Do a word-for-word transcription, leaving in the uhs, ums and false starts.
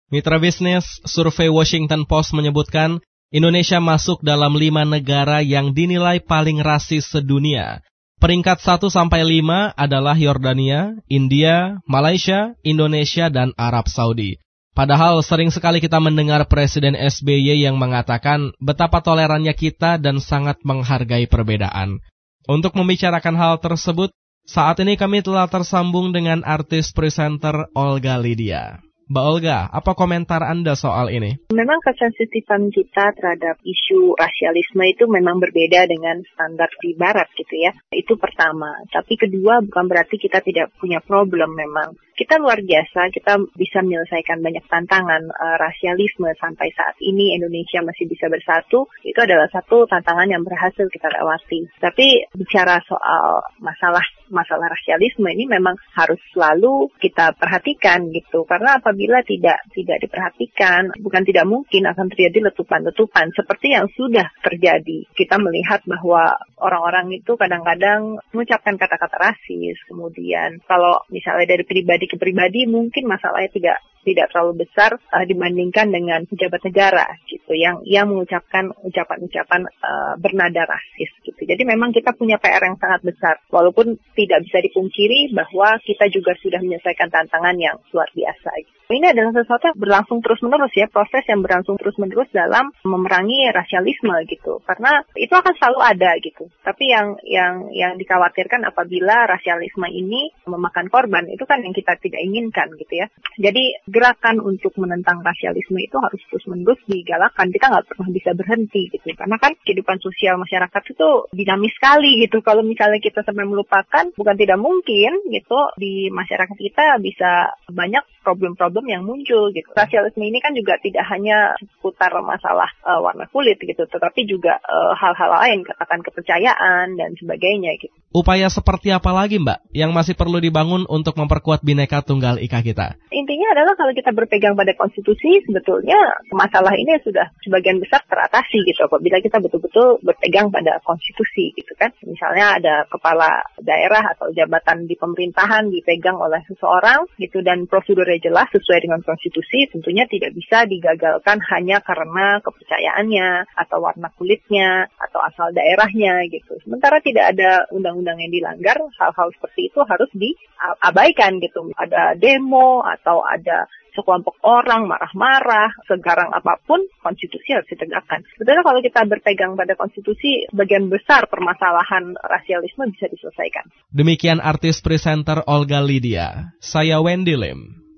Mitra bisnis, survei Washington Post menyebutkan Indonesia masuk dalam lima negara yang dinilai paling rasis sedunia. Peringkat satu sampai lima adalah Yordania, India, Malaysia, Indonesia, dan Arab Saudi. Padahal sering sekali kita mendengar Presiden S B Y yang mengatakan betapa tolerannya kita dan sangat menghargai perbedaan. Untuk membicarakan hal tersebut, saat ini kami telah tersambung dengan artis presenter Olga Lydia. Mbak Olga, apa komentar Anda soal ini? Memang kesensitifan kita terhadap isu rasialisme itu memang berbeda dengan standar di Barat gitu ya. Itu pertama. Tapi kedua bukan berarti kita tidak punya problem memang. Kita luar biasa, kita bisa menyelesaikan banyak tantangan uh, rasialisme sampai saat ini Indonesia masih bisa bersatu. Itu adalah satu tantangan yang berhasil kita lewati. Tapi bicara soal masalah masalah rasialisme ini memang harus selalu kita perhatikan gitu. Karena apabila tidak tidak diperhatikan, bukan tidak mungkin akan terjadi letupan-letupan seperti yang sudah terjadi. Kita melihat bahwa orang-orang itu kadang-kadang mengucapkan kata-kata rasis. Kemudian kalau misalnya dari pribadi ke pribadi mungkin masalahnya tidak tidak terlalu besar uh, dibandingkan dengan pejabat negara gitu yang yang mengucapkan ucapan-ucapan uh, bernada rasis gitu. Jadi memang kita punya P R yang sangat besar walaupun tidak bisa dipungkiri bahwa kita juga sudah menyelesaikan tantangan yang luar biasa gitu. Ini adalah sesuatu yang berlangsung terus-menerus ya, proses yang berlangsung terus-menerus dalam memerangi rasialisme gitu. Karena itu akan selalu ada gitu. Tapi yang yang yang dikhawatirkan apabila rasialisme ini memakan korban, itu kan yang kita tidak inginkan gitu ya. Jadi gerakan untuk menentang rasialisme itu harus terus-menerus digalakkan. Kita nggak pernah bisa berhenti gitu. Karena kan kehidupan sosial masyarakat itu dinamis sekali gitu. Kalau misalnya kita sampai melupakan, bukan tidak mungkin gitu di masyarakat kita bisa banyak problem-problem yang muncul gitu. Rasialisme ini kan juga tidak hanya seputar masalah uh, warna kulit gitu, tetapi juga uh, hal-hal lain, katakan kepercayaan dan sebagainya gitu. Upaya seperti apa lagi Mbak yang masih perlu dibangun untuk memperkuat Bhinneka Tunggal Ika kita? Intinya adalah kalau kita berpegang pada konstitusi, sebetulnya masalah ini sudah sebagian besar teratasi gitu apabila kita betul-betul berpegang pada konstitusi gitu kan. Misalnya ada kepala daerah atau jabatan di pemerintahan dipegang oleh seseorang gitu dan prosedurnya jelas sesuai dengan konstitusi, tentunya tidak bisa digagalkan hanya karena kepercayaannya atau warna kulitnya atau asal daerahnya gitu. Sementara tidak ada undang-undang yang dilanggar, hal-hal seperti itu harus diabaikan gitu. Ada demo atau ada sekelompok orang marah-marah, segarang apapun, konstitusi harus ditegakkan. Sebetulnya kalau kita berpegang pada konstitusi, bagian besar permasalahan rasialisme bisa diselesaikan. Demikian artis presenter Olga Lydia. Saya Wendy Lim.